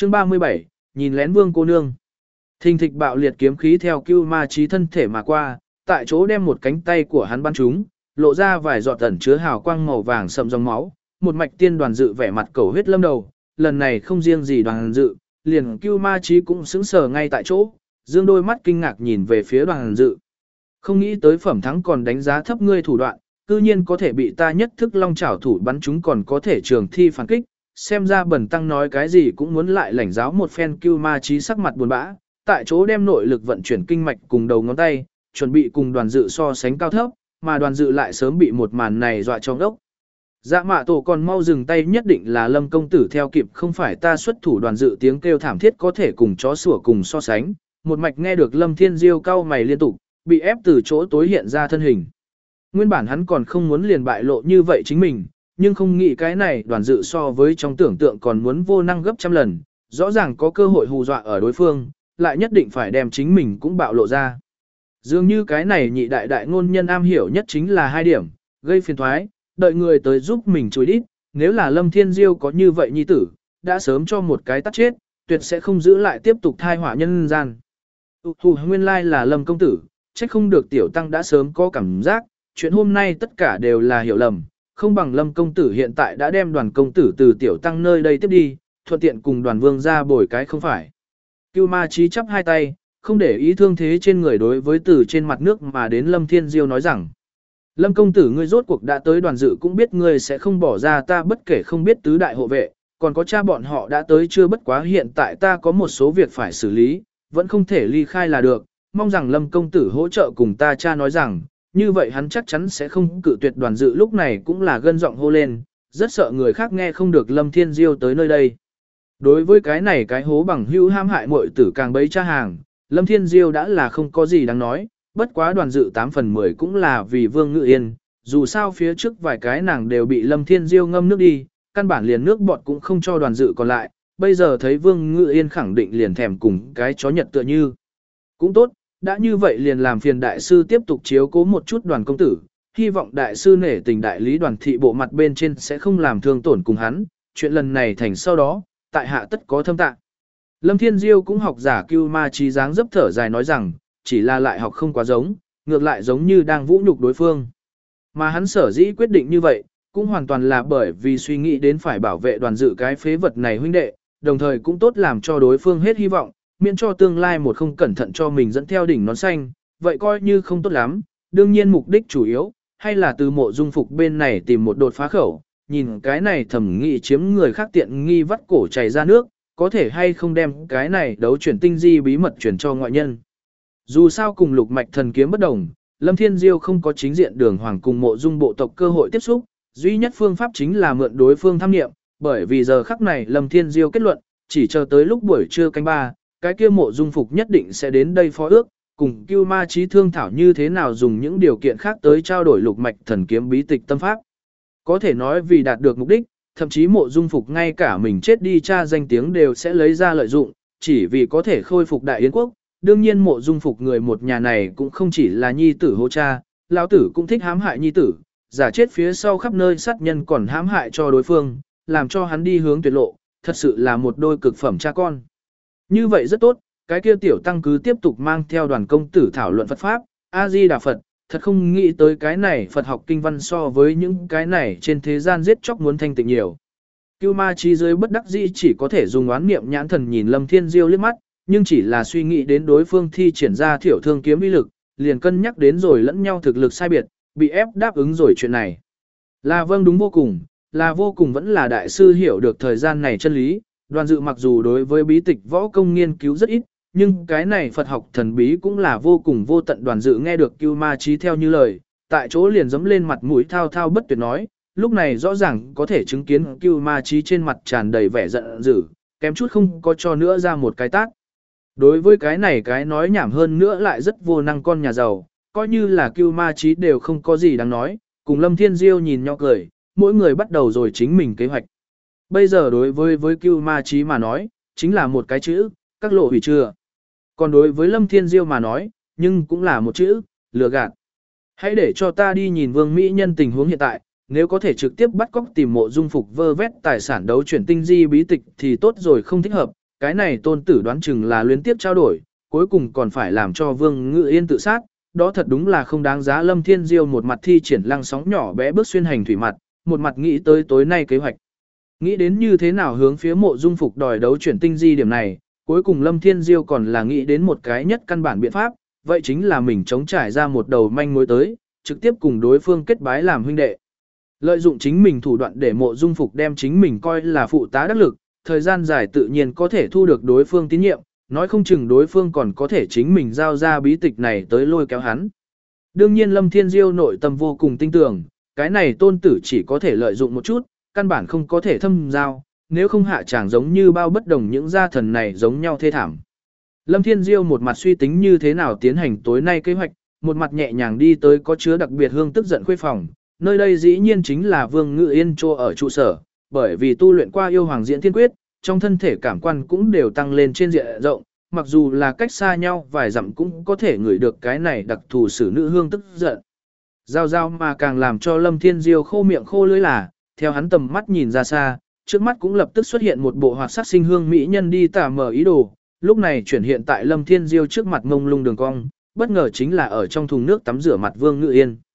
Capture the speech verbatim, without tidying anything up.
Chương ba mươi bảy, nhìn lén Vương cô nương. Thình thịch bạo liệt kiếm khí theo Cưu Ma Chí thân thể mà qua, tại chỗ đem một cánh tay của hắn bắn trúng, lộ ra vài giọt ẩn chứa hào quang màu vàng sậm dòng máu, một mạch tiên đoàn dự vẻ mặt cầu huyết lâm đầu, lần này không riêng gì đoàn dự, liền Cưu Ma Chí cũng sững sờ ngay tại chỗ, dương đôi mắt kinh ngạc nhìn về phía đoàn dự. Không nghĩ tới phẩm thắng còn đánh giá thấp ngươi thủ đoạn, cư nhiên có thể bị ta nhất thức long chảo thủ bắn chúng còn có thể trường thi phản kích, xem ra bẩn tăng nói cái gì cũng muốn lại lãnh giáo một phen. Cưu Ma Chí sắc mặt buồn bã, tại chỗ đem nội lực vận chuyển kinh mạch cùng đầu ngón tay, chuẩn bị cùng đoàn dự so sánh cao thấp, mà đoàn dự lại sớm bị một màn này dọa cho ngốc. Dạ mạ tổ còn mau dừng tay, nhất định là Lâm công tử theo kịp, không phải ta xuất thủ. Đoàn dự tiếng kêu thảm thiết có thể cùng chó sủa cùng so sánh, một mạch nghe được Lâm Thiên Diêu cau mày liên tục, bị ép từ chỗ tối hiện ra thân hình. Nguyên bản hắn còn không muốn liền bại lộ như vậy chính mình, nhưng không nghĩ cái này đoàn dự so với trong tưởng tượng còn muốn vô năng gấp trăm lần, rõ ràng có cơ hội hù dọa ở đối phương, lại nhất định phải đem chính mình cũng bạo lộ ra. Dường như cái này nhị đại đại ngôn nhân am hiểu nhất chính là hai điểm, gây phiền thoái, đợi người tới giúp mình chối đít, nếu là Lâm Thiên Diêu có như vậy nhi tử, đã sớm cho một cái tắt chết, tuyệt sẽ không giữ lại tiếp tục thai họa nhân gian. Hù nguyên lai là Lâm công tử, trách không được tiểu tăng đã sớm có cảm giác, chuyện hôm nay tất cả đều là hiểu lầm, không bằng Lâm công tử hiện tại đã đem đoàn công tử từ tiểu tăng nơi đây tiếp đi, thuận tiện cùng đoàn vương ra bồi cái không phải. Cưu Ma Chí chắp hai tay, không để ý thương thế trên người, đối với từ trên mặt nước mà đến Lâm Thiên Diêu nói rằng: Lâm công tử, ngươi rốt cuộc đã tới, đoàn dự cũng biết ngươi sẽ không bỏ ra ta, bất kể không biết tứ đại hộ vệ, còn có cha bọn họ đã tới chưa, bất quá hiện tại ta có một số việc phải xử lý, vẫn không thể ly khai là được, mong rằng Lâm công tử hỗ trợ cùng ta. Cha nói rằng, như vậy hắn chắc chắn sẽ không cự tuyệt. Đoàn dự lúc này cũng là gân giọng hô lên, rất sợ người khác nghe không được Lâm Thiên Diêu tới nơi đây. Đối với cái này cái hố bằng hữu ham hại muội tử càng bấy cha hàng, Lâm Thiên Diêu đã là không có gì đáng nói, bất quá đoàn dự tám phần mười cũng là vì Vương Ngự Yên, dù sao phía trước vài cái nàng đều bị Lâm Thiên Diêu ngâm nước đi, căn bản liền nước bọt cũng không cho đoàn dự còn lại, bây giờ thấy Vương Ngự Yên khẳng định liền thèm cùng cái chó nhật tựa như. Cũng tốt, đã như vậy liền làm phiền đại sư tiếp tục chiếu cố một chút đoàn công tử, hy vọng đại sư nể tình đại lý đoàn thị bộ mặt bên trên sẽ không làm thương tổn cùng hắn, chuyện lần này thành sau đó, tại hạ tất có thâm tạ. Lâm Thiên Diêu cũng học giả Cưu Ma Chí dáng dấp thở dài nói rằng, chỉ là lại học không quá giống, ngược lại giống như đang vũ nhục đối phương. Mà hắn sở dĩ quyết định như vậy, cũng hoàn toàn là bởi vì suy nghĩ đến phải bảo vệ đoàn dự cái phế vật này huynh đệ, đồng thời cũng tốt làm cho đối phương hết hy vọng, miễn cho tương lai một không cẩn thận cho mình dẫn theo đỉnh nón xanh, vậy coi như không tốt lắm. Đương nhiên mục đích chủ yếu, hay là từ Mộ Dung Phục bên này tìm một đột phá khẩu, nhìn cái này thẩm nghị chiếm người khác tiện nghi vắt cổ chảy ra nước, có thể hay không đem cái này đấu chuyển tinh di bí mật chuyển cho ngoại nhân. Dù sao cùng lục mạch thần kiếm bất đồng, Lâm Thiên Diêu không có chính diện đường hoàng cùng Mộ Dung bộ tộc cơ hội tiếp xúc, duy nhất phương pháp chính là mượn đối phương tham nghiệm, bởi vì giờ khắc này Lâm Thiên Diêu kết luận, chỉ chờ tới lúc buổi trưa canh ba, cái kia Mộ Dung Phục nhất định sẽ đến đây phó ước, cùng Cưu Ma Chí thương thảo như thế nào dùng những điều kiện khác tới trao đổi lục mạch thần kiếm bí tịch tâm pháp. Có thể nói vì đạt được mục đích, thậm chí Mộ Dung Phục ngay cả mình chết đi cha danh tiếng đều sẽ lấy ra lợi dụng, chỉ vì có thể khôi phục Đại Yến quốc. Đương nhiên Mộ Dung Phục người một nhà này cũng không chỉ là nhi tử hô cha, lão tử cũng thích hãm hại nhi tử, giả chết phía sau khắp nơi sát nhân còn hãm hại cho đối phương, làm cho hắn đi hướng tuyệt lộ, thật sự là một đôi cực phẩm cha con. Như vậy rất tốt, cái kia tiểu tăng cứ tiếp tục mang theo đoàn công tử thảo luận Phật Pháp, A-di-đà Phật, thật không nghĩ tới cái này Phật học kinh văn so với những cái này trên thế gian giết chóc muốn thanh tịnh nhiều. Cưu Ma Chí dưới bất đắc dĩ chỉ có thể dùng oán niệm nhãn thần nhìn Lâm Thiên Diêu liếc mắt, nhưng chỉ là suy nghĩ đến đối phương thi triển ra thiểu thương kiếm uy lực, liền cân nhắc đến rồi lẫn nhau thực lực sai biệt, bị ép đáp ứng rồi chuyện này. Là vâng đúng vô cùng, là vô cùng vẫn là đại sư hiểu được thời gian này chân lý, đoàn dự mặc dù đối với bí tịch võ công nghiên cứu rất ít, nhưng cái này Phật học thần bí cũng là vô cùng vô tận. Đoàn dự nghe được Cưu Ma Chí theo như lời, tại chỗ liền giẫm lên mặt mũi thao thao bất tuyệt nói, lúc này rõ ràng có thể chứng kiến Cưu Ma Chí trên mặt tràn đầy vẻ giận dữ, kém chút không có cho nữa ra một cái tát. Đối với cái này cái nói nhảm hơn nữa lại rất vô năng con nhà giàu, coi như là Cưu Ma Chí đều không có gì đáng nói, cùng Lâm Thiên Diêu nhìn nhau cười, mỗi người bắt đầu rồi chính mình kế hoạch. Bây giờ đối với với Cưu Ma Chí mà nói, chính là một cái chữ, các lộ hủy chưa. Còn đối với Lâm Thiên Diêu mà nói, nhưng cũng là một chữ, lừa gạt. Hãy để cho ta đi nhìn Vương Mỹ Nhân tình huống hiện tại, nếu có thể trực tiếp bắt cóc tìm Mộ Dung Phục vơ vét tài sản đấu chuyển tinh di bí tịch thì tốt rồi, không thích hợp, cái này tôn tử đoán chừng là luyến tiếp trao đổi, cuối cùng còn phải làm cho Vương Ngự Yên tự sát, đó thật đúng là không đáng giá. Lâm Thiên Diêu một mặt thi triển lăng sóng nhỏ bé bước xuyên hành thủy mặt, một mặt nghĩ tới tối nay kế hoạch. Nghĩ đến như thế nào hướng phía Mộ Dung Phục đòi đấu chuyển tinh di điểm này, cuối cùng Lâm Thiên Diêu còn là nghĩ đến một cái nhất căn bản biện pháp, vậy chính là mình chống trải ra một đầu manh mối tới, trực tiếp cùng đối phương kết bái làm huynh đệ. Lợi dụng chính mình thủ đoạn để Mộ Dung Phục đem chính mình coi là phụ tá đắc lực, thời gian dài tự nhiên có thể thu được đối phương tín nhiệm, nói không chừng đối phương còn có thể chính mình giao ra bí tịch này tới lôi kéo hắn. Đương nhiên Lâm Thiên Diêu nội tâm vô cùng tin tưởng, cái này tôn tử chỉ có thể lợi dụng một chút, căn bản không có thể thâm giao, nếu không hạ chẳng giống như bao bất đồng những gia thần này giống nhau thê thảm. Lâm Thiên Diêu một mặt suy tính như thế nào tiến hành tối nay kế hoạch, một mặt nhẹ nhàng đi tới có chứa đặc biệt hương tức giận khuê phòng, nơi đây dĩ nhiên chính là Vương Ngự Yên chỗ ở trụ sở, bởi vì tu luyện qua yêu hoàng diễn thiên quyết, trong thân thể cảm quan cũng đều tăng lên trên diện rộng, mặc dù là cách xa nhau vài dặm cũng có thể ngửi được cái này đặc thù sử nữ hương tức giận. Giao giao mà càng làm cho Lâm Thiên Diêu khô miệng khô lưỡi là, theo hắn tầm mắt nhìn ra xa, trước mắt cũng lập tức xuất hiện một bộ hoạt sắc sinh hương mỹ nhân đi tả mở ý đồ, lúc này chuyển hiện tại Lâm Thiên Diêu trước mặt mông lung đường cong, bất ngờ chính là ở trong thùng nước tắm rửa mặt Vương Ngự Yên.